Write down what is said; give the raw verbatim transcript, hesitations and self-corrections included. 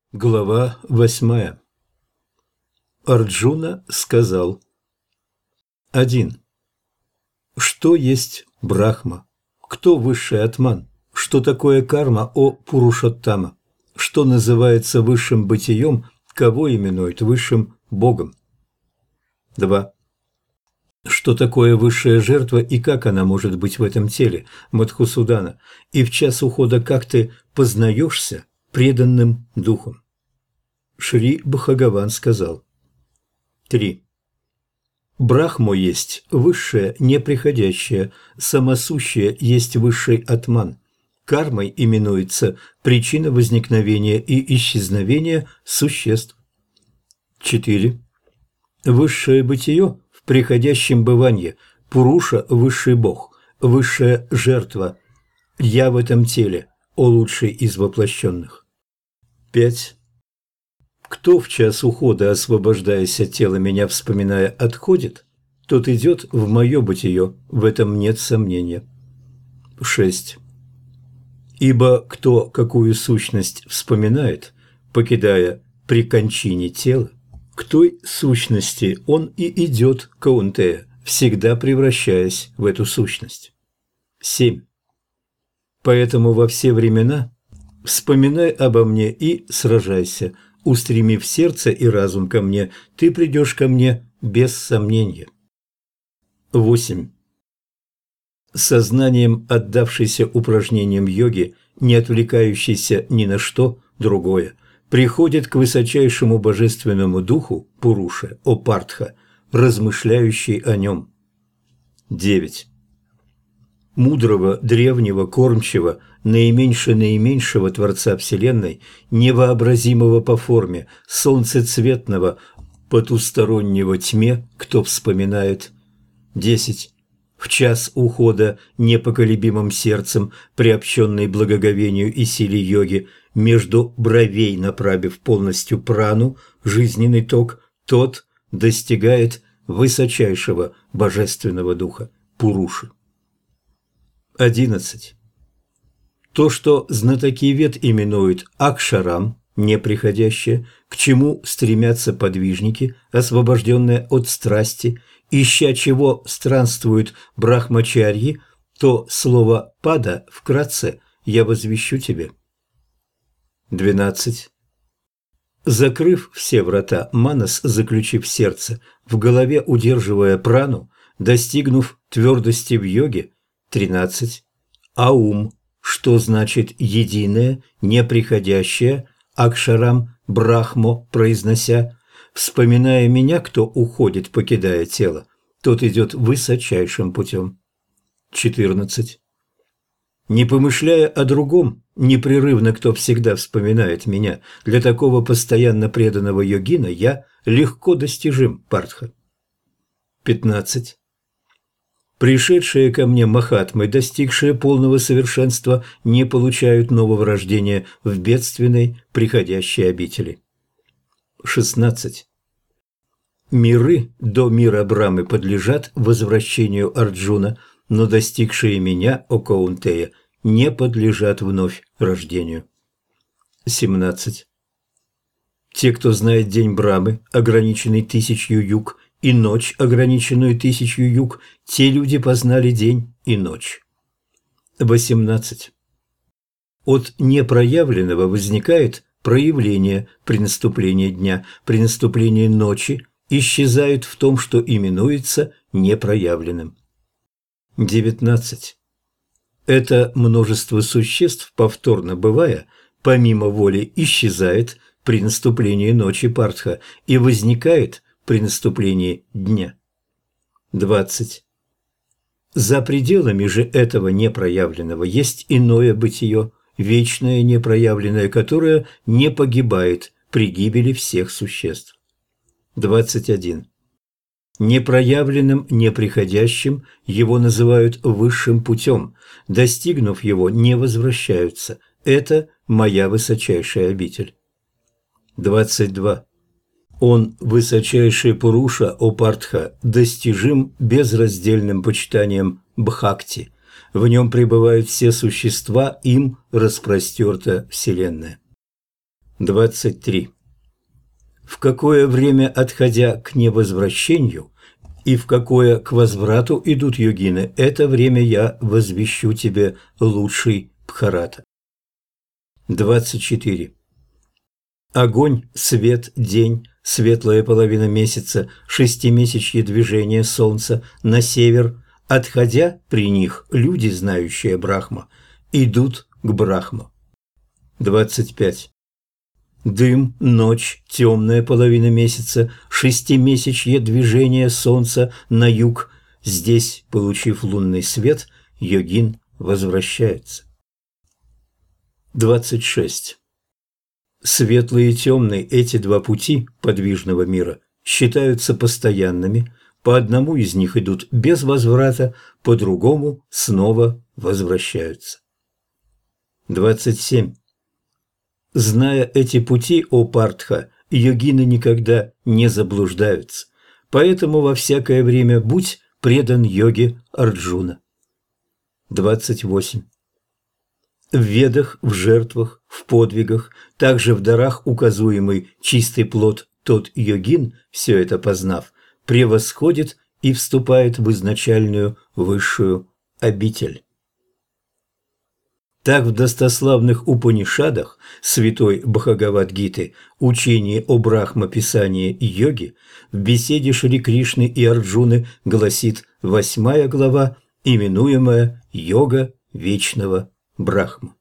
Глава восьмая. Арджуна сказал: один. Что есть Брахма? Кто высший атман? Что такое карма, о Пурушоттама? Что называется высшим бытием, кого именуют высшим Богом? два. Что такое высшая жертва и как она может быть в этом теле, Мадхусудана, и в час ухода как ты познаешься преданным духом? Шри Бхагаван сказал. три. Брахмо есть высшее, неприходящее, самосущее есть высший атман. Кармой именуется причина возникновения и исчезновения существ. четыре. Высшее бытие в приходящем бывании, Пуруша – высший бог, высшая жертва. Я в этом теле, о лучший из воплощенных. пять. Кто в час ухода, освобождаясь от тела меня, вспоминая, отходит, тот идет в мое бытие, в этом нет сомнения. шесть. Ибо кто какую сущность вспоминает, покидая при кончине тела, к той сущности он и идет, Каунтея, всегда превращаясь в эту сущность. семь. Поэтому во все времена вспоминай обо мне и сражайся. Устремив сердце и разум ко мне, ты придешь ко мне без сомнения. восемь. Сознанием, отдавшийся упражнениям йоги, не отвлекающийся ни на что другое, приходит к высочайшему божественному духу Пуруше, о Партха, размышляющий о нем. девять. Мудрого, древнего, кормчего, наименьше-наименьшего Творца Вселенной, невообразимого по форме, солнцецветного, потустороннего тьме, кто вспоминает. десять. В час ухода непоколебимым сердцем, приобщенный благоговению и силе йоги, между бровей направив полностью прану, жизненный ток, тот достигает высочайшего божественного духа Пуруши. одиннадцать. То, что знатоки вед именуют Акшарам, неприходящее, к чему стремятся подвижники, освобожденные от страсти, ища чего странствуют брахмачарьи, то слово «пада» вкратце я возвещу тебе. двенадцать. Закрыв все врата, Манас, заключив сердце, в голове удерживая прану, достигнув твердости в йоге. тринадцать. Аум, что значит единое, неприходящее, Акшарам, Брахмо, произнося, вспоминая меня, кто уходит, покидая тело, тот идет высочайшим путем. четырнадцать. Не помышляя о другом, непрерывно кто всегда вспоминает меня, для такого постоянно преданного йогина я легко достижим, Партха. пятнадцать. Пришедшие ко мне махатмы, достигшие полного совершенства, не получают нового рождения в бедственной приходящей обители. шестнадцать. Миры до мира Брамы подлежат возвращению Арджуна, но достигшие меня, о Каунтея, не подлежат вновь рождению. семнадцать. Те, кто знает день Брамы, ограниченный тысячью юг, и ночь, ограниченную тысячью юг, те люди познали день и ночь. восемнадцать. От непроявленного возникает проявление при наступлении дня, при наступлении ночи исчезают в том, что именуется непроявленным. девятнадцать. Это множество существ, повторно бывая, помимо воли исчезает при наступлении ночи Партха и возникает при наступлении дня. двадцать. За пределами же этого непроявленного есть иное бытие, вечное непроявленное, которое не погибает при гибели всех существ. двадцать один. Непроявленным, неприходящим его называют высшим путем, достигнув его, не возвращаются. Это моя высочайшая обитель. двадцать два. Он, высочайший Пуруша, о Партха, достижим безраздельным почитанием Бхакти. В нем пребывают все существа, им распростерта Вселенная. двадцать три. В какое время, отходя к невозвращению, и в какое к возврату идут йогины, это время я возвещу тебе, лучший Бхарата. двадцать четыре. Огонь, свет, день, светлая половина месяца, шестимесячье движение солнца на север, отходя при них, люди, знающие Брахма, идут к Брахма. двадцать пять. Дым, ночь, темная половина месяца, шестимесячье движение солнца на юг. Здесь, получив лунный свет, йогин возвращается. двадцать шесть. Светлый и темный эти два пути подвижного мира считаются постоянными, по одному из них идут без возврата, по другому снова возвращаются. двадцать семь. Зная эти пути, о Партха, йогины никогда не заблуждаются, поэтому во всякое время будь предан йоге Арджуна. двадцать восемь. В ведах, в жертвах, в подвигах, также в дарах указуемый чистый плод, тот йогин, все это познав, превосходит и вступает в изначальную высшую обитель. Так в достославных Упанишадах святой Бхагавад-гиты, учении о Брахма-писании йоги, в беседе Шри Кришны и Арджуны гласит восьмая глава, именуемая «Йога вечного Брахма».